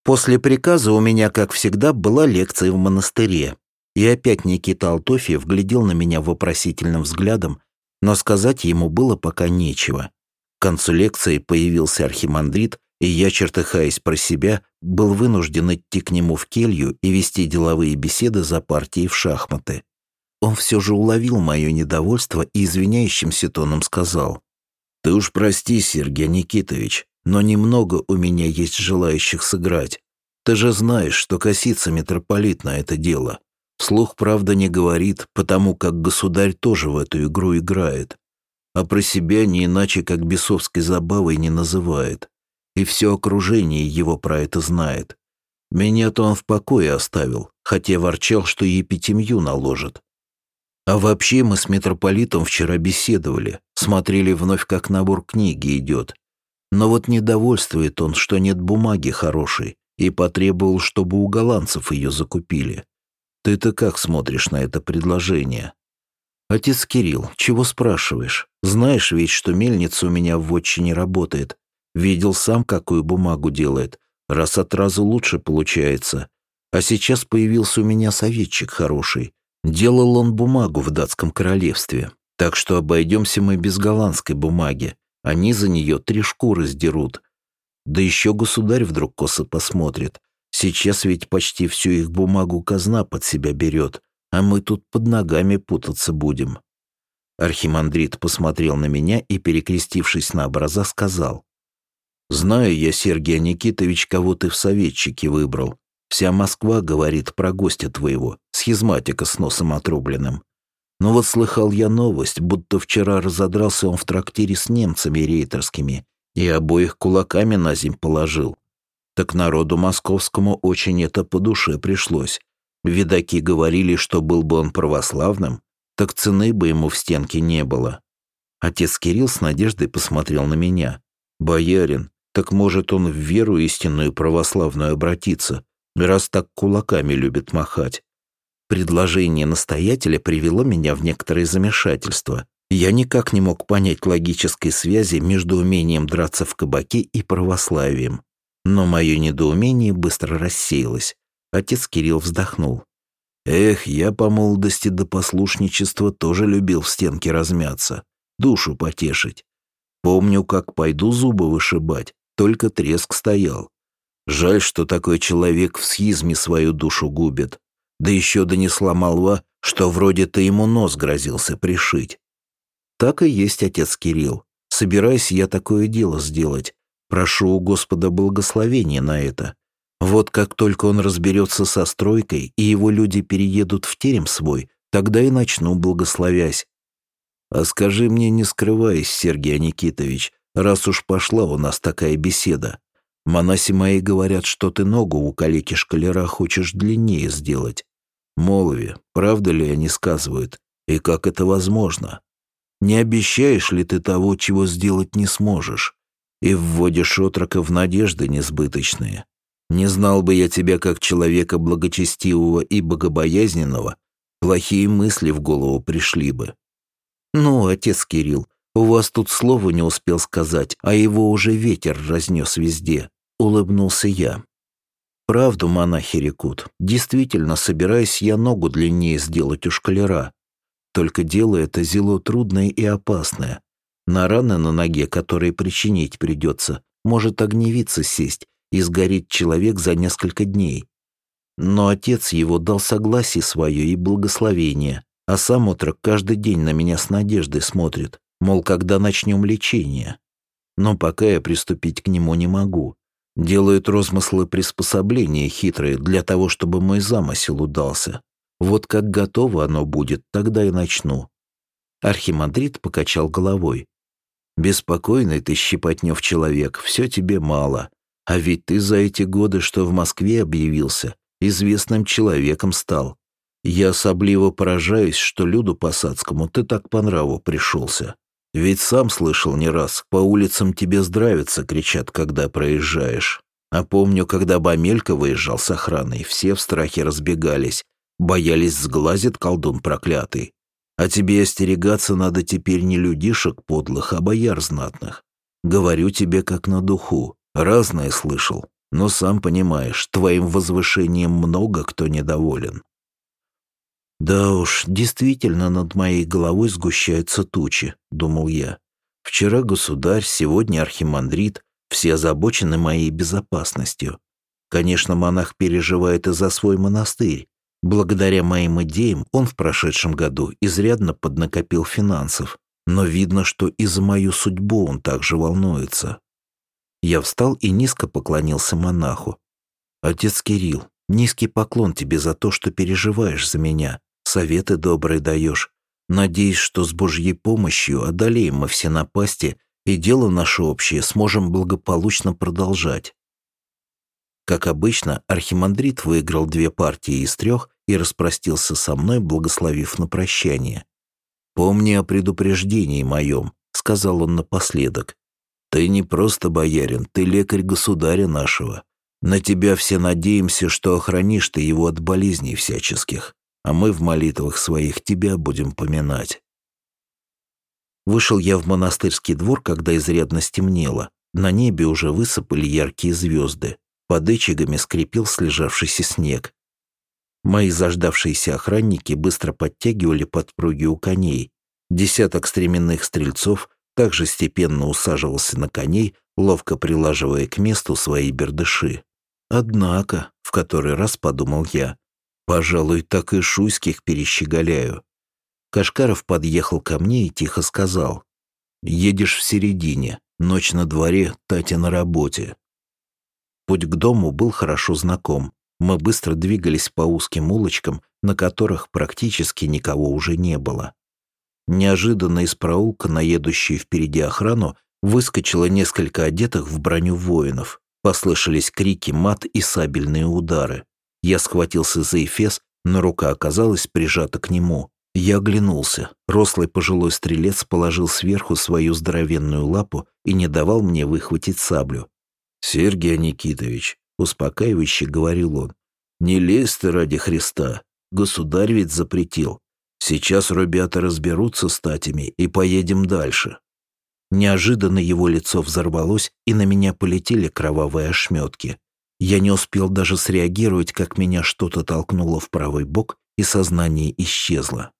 После приказа у меня, как всегда, была лекция в монастыре. И опять Никита Алтофьев глядел на меня вопросительным взглядом, но сказать ему было пока нечего. К концу лекции появился архимандрит, и я, чертыхаясь про себя, был вынужден идти к нему в келью и вести деловые беседы за партией в шахматы. Он все же уловил мое недовольство и извиняющимся тоном сказал: «Ты уж прости, Сергей Никитович, но немного у меня есть желающих сыграть. Ты же знаешь, что косится митрополит на это дело. Вслух, правда, не говорит, потому как государь тоже в эту игру играет. А про себя не иначе, как бесовской забавой не называет. И все окружение его про это знает. Меня-то он в покое оставил, хотя ворчал, что епитемью наложит. А вообще мы с митрополитом вчера беседовали, смотрели вновь, как набор книги идет. Но вот недовольствует он, что нет бумаги хорошей, и потребовал, чтобы у голландцев ее закупили. Ты-то как смотришь на это предложение?» «Отец Кирилл, чего спрашиваешь? Знаешь ведь, что мельница у меня в вотчине работает. Видел сам, какую бумагу делает. Раз от разу лучше получается. А сейчас появился у меня советчик хороший. Делал он бумагу в датском королевстве. Так что обойдемся мы без голландской бумаги. Они за нее 3 шкуры сдерут. Да еще государь вдруг косо посмотрит. Сейчас ведь почти всю их бумагу казна под себя берет, а мы тут под ногами путаться будем». Архимандрит посмотрел на меня и, перекрестившись на образа, сказал: «Знаю я, Сергей Никитович, кого ты в советчике выбрал. Вся Москва говорит про гостя твоего, схизматика с носом отрубленным. Но вот слыхал я новость, будто вчера разодрался он в трактире с немцами рейтерскими и обоих кулаками на земь положил. Так народу московскому очень это по душе пришлось. Видаки говорили, что был бы он православным, так цены бы ему в стенке не было». Отец Кирилл с надеждой посмотрел на меня. «Боярин, так может он в веру истинную православную обратиться, раз так кулаками любит махать?» Предложение настоятеля привело меня в некоторое замешательство. Я никак не мог понять логической связи между умением драться в кабаке и православием. Но мое недоумение быстро рассеялось. Отец Кирилл вздохнул. «Эх, я по молодости до послушничества тоже любил в стенке размяться, душу потешить. Помню, как пойду зубы вышибать, только треск стоял. Жаль, что такой человек в схизме свою душу губит. Да еще донесла молва, что вроде ты ему нос грозился пришить». «Так и есть, отец Кирилл. Собираюсь я такое дело сделать. Прошу у Господа благословения на это. Вот как только он разберется со стройкой, и его люди переедут в терем свой, тогда и начну благословясь». «А скажи мне, не скрываясь, Сергей Никитович, раз уж пошла у нас такая беседа, монаси мои говорят, что ты ногу у калеки-школяра хочешь длиннее сделать. Молви, правда ли они сказывают, и как это возможно? Не обещаешь ли ты того, чего сделать не сможешь, и вводишь отрока в надежды несбыточные? Не знал бы я тебя как человека благочестивого и богобоязненного, плохие мысли в голову пришли бы». «Ну, отец Кирилл, у вас тут слова не успел сказать, а его уже ветер разнес везде», — улыбнулся я. «Правду монахи рекут. Действительно, собираюсь я ногу длиннее сделать у школяра. Только дело это зело трудное и опасное. На раны на ноге, которые причинить придется, может огневица сесть и сгореть человек за несколько дней. Но отец его дал согласие свое и благословение, а сам отрок каждый день на меня с надеждой смотрит, мол, когда начнем лечение. Но пока я приступить к нему не могу. Делают розмыслы приспособления хитрые для того, чтобы мой замысел удался. Вот как готово оно будет, тогда и начну». Архимандрит покачал головой. «Беспокойный ты, Щепотнев, человек, все тебе мало. А ведь ты за эти годы, что в Москве объявился, известным человеком стал. Я особливо поражаюсь, что люду посадскому ты так по нраву пришелся. Ведь сам слышал не раз, по улицам тебе здравится, кричат, когда проезжаешь. А помню, когда Бамелька выезжал с охраной, все в страхе разбегались, боялись сглазит колдун проклятый. А тебе остерегаться надо теперь не людишек подлых, а бояр знатных. Говорю тебе как на духу, разное слышал. Но сам понимаешь, твоим возвышением много кто недоволен». «Да уж, действительно над моей головой сгущаются тучи», — думал я. «Вчера государь, сегодня архимандрит, все озабочены моей безопасностью. Конечно, монах переживает и за свой монастырь. Благодаря моим идеям он в прошедшем году изрядно поднакопил финансов, но видно, что и за мою судьбу он также волнуется». Я встал и низко поклонился монаху. «Отец Кирилл, низкий поклон тебе за то, что переживаешь за меня, советы добрые даешь. Надеюсь, что с Божьей помощью одолеем мы все напасти и дело наше общее сможем благополучно продолжать». Как обычно, архимандрит выиграл 2 партии из 3 и распростился со мной, благословив на прощание. «Помни о предупреждении моем», — сказал он напоследок. «Ты не просто боярин, ты лекарь государя нашего. На тебя все надеемся, что охранишь ты его от болезней всяческих, а мы в молитвах своих тебя будем поминать». Вышел я в монастырский двор, когда изрядно стемнело. На небе уже высыпали яркие звезды. Под эчигами скрипел слежавшийся снег. Мои заждавшиеся охранники быстро подтягивали подпруги у коней. Десяток стременных стрельцов также степенно усаживался на коней, ловко прилаживая к месту свои бердыши. «Однако», — в который раз подумал я, — «пожалуй, так и шуйских перещеголяю». Кашкаров подъехал ко мне и тихо сказал: «Едешь в середине, ночь на дворе, Татя на работе». Путь к дому был хорошо знаком. Мы быстро двигались по узким улочкам, на которых практически никого уже не было. Неожиданно из проулка на едущую впереди охрану выскочило несколько одетых в броню воинов. Послышались крики, мат и сабельные удары. Я схватился за эфес, но рука оказалась прижата к нему. Я оглянулся. Рослый пожилой стрелец положил сверху свою здоровенную лапу и не давал мне выхватить саблю. «Сергей Никитович», — успокаивающе говорил он, — «не лезь ты ради Христа. Государь ведь запретил. Сейчас ребята разберутся с татями и поедем дальше». Неожиданно его лицо взорвалось, и на меня полетели кровавые ошметки. Я не успел даже среагировать, как меня что-то толкнуло в правый бок, и сознание исчезло.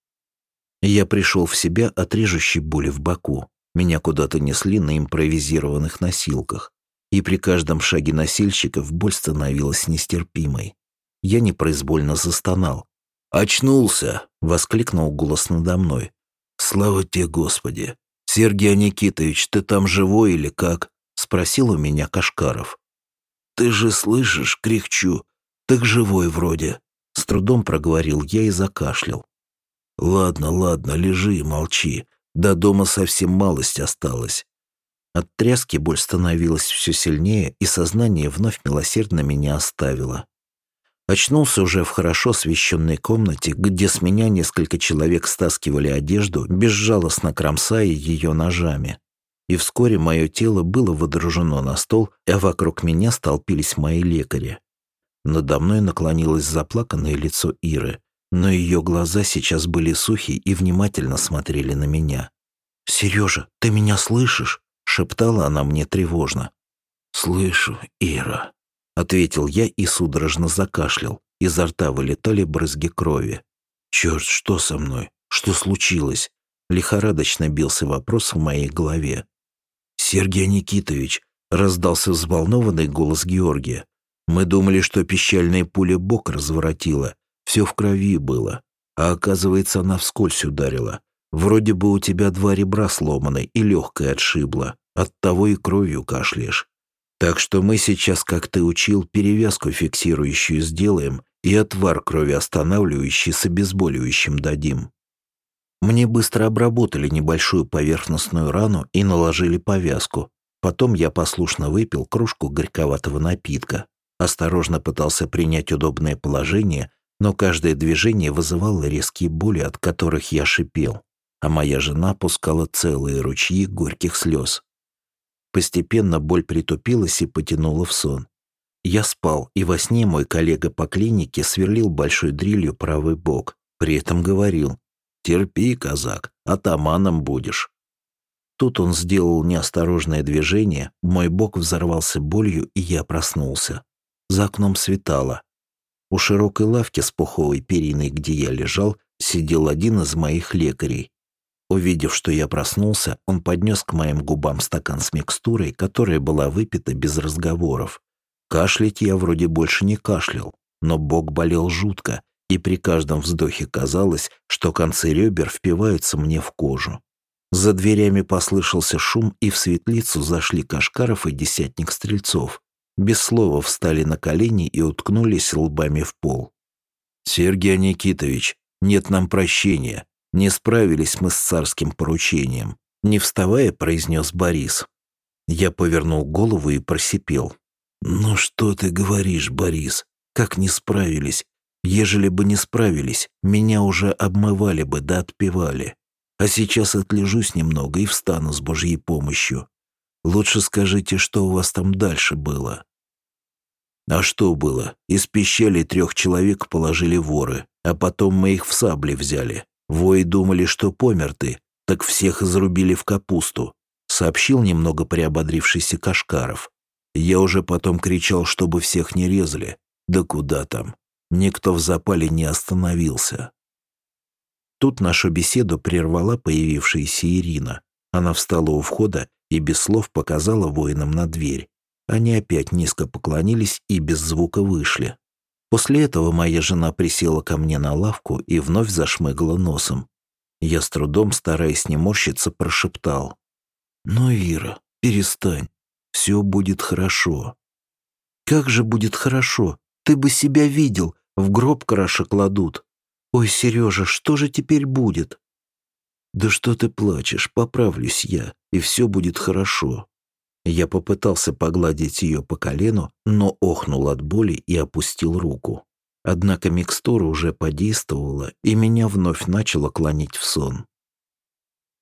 Я пришел в себя от режущей боли в боку. Меня куда-то несли на импровизированных носилках. И при каждом шаге носильщиков боль становилась нестерпимой. Я непроизвольно застонал. «Очнулся!» — воскликнул голос надо мной. «Слава тебе, Господи! Сергей Никитович, ты там живой или как?» — спросил у меня Кашкаров. «Ты же слышишь, кряхчу. Так живой вроде». С трудом проговорил я и закашлял. «Ладно, ладно, лежи и молчи. До дома совсем малость осталась». От тряски боль становилась все сильнее, и сознание вновь милосердно меня оставило. Очнулся уже в хорошо освещенной комнате, где с меня несколько человек стаскивали одежду, безжалостно кромсая ее ножами. И вскоре мое тело было водружено на стол, а вокруг меня столпились мои лекари. Надо мной наклонилось заплаканное лицо Иры, но ее глаза сейчас были сухи и внимательно смотрели на меня. «Сережа, ты меня слышишь?» — шептала она мне тревожно. «Слышу, Ира», — ответил я и судорожно закашлял. Изо рта вылетали брызги крови. «Черт, что со мной? Что случилось?» Лихорадочно бился вопрос в моей голове. «Сергей Никитович», — раздался взволнованный голос Георгия. «Мы думали, что пищальная пуля бок разворотила. Все в крови было. А оказывается, она вскользь ударила. Вроде бы у тебя 2 ребра сломаны и легкое отшибло. Оттого и кровью кашляешь. Так что мы сейчас, как ты учил, перевязку фиксирующую сделаем и отвар кровоостанавливающий с обезболивающим дадим». Мне быстро обработали небольшую поверхностную рану и наложили повязку. Потом я послушно выпил кружку горьковатого напитка. Осторожно пытался принять удобное положение, но каждое движение вызывало резкие боли, от которых я шипел, а моя жена пускала целые ручьи горьких слез. Постепенно боль притупилась и потянула в сон. Я спал, и во сне мой коллега по клинике сверлил большой дрелью правый бок, при этом говорил: «Терпи, казак, атаманом будешь». Тут он сделал неосторожное движение, мой бок взорвался болью, и я проснулся. За окном светало. У широкой лавки с пуховой периной, где я лежал, сидел один из моих лекарей. Увидев, что я проснулся, он поднес к моим губам стакан с микстурой, которая была выпита без разговоров. Кашлять я вроде больше не кашлял, но бок болел жутко, и при каждом вздохе казалось, что концы ребер впиваются мне в кожу. За дверями послышался шум, и в светлицу зашли Кашкаров и десятник стрельцов. Без слова встали на колени и уткнулись лбами в пол. «Сергей Никитович, нет нам прощения. Не справились мы с царским поручением», — не вставая, произнес Борис. Я повернул голову и просипел. «Ну что ты говоришь, Борис? Как не справились? Ежели бы не справились, меня уже обмывали бы да отпевали. А сейчас отлежусь немного и встану с Божьей помощью. Лучше скажите, что у вас там дальше было?» «А что было? Из пищали 3 человек положили воры, а потом мы их в сабли взяли. Вои думали, что помер ты, так всех изрубили в капусту», — сообщил немного приободрившийся Кашкаров. «Я уже потом кричал, чтобы всех не резали. Да куда там? Никто в запале не остановился». Тут нашу беседу прервала появившаяся Ирина. Она встала у входа и без слов показала воинам на дверь. Они опять низко поклонились и без звука вышли. После этого моя жена присела ко мне на лавку и вновь зашмыгала носом. Я с трудом, стараясь не морщиться, прошептал: «Ну, Ира, перестань. Все будет хорошо». «Как же будет хорошо? Ты бы себя видел. В гроб краше кладут. Ой, Сережа, что же теперь будет?» «Да что ты плачешь? Поправлюсь я, и все будет хорошо». Я попытался погладить ее по колену, но охнул от боли и опустил руку. Однако микстура уже подействовала, и меня вновь начало клонить в сон.